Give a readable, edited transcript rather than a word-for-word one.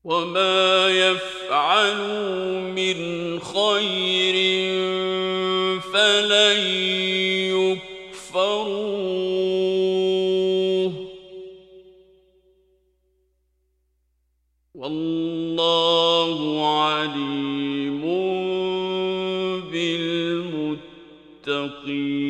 وما يفعلوا من خير فلن يكفروه والله عليم بالمتقين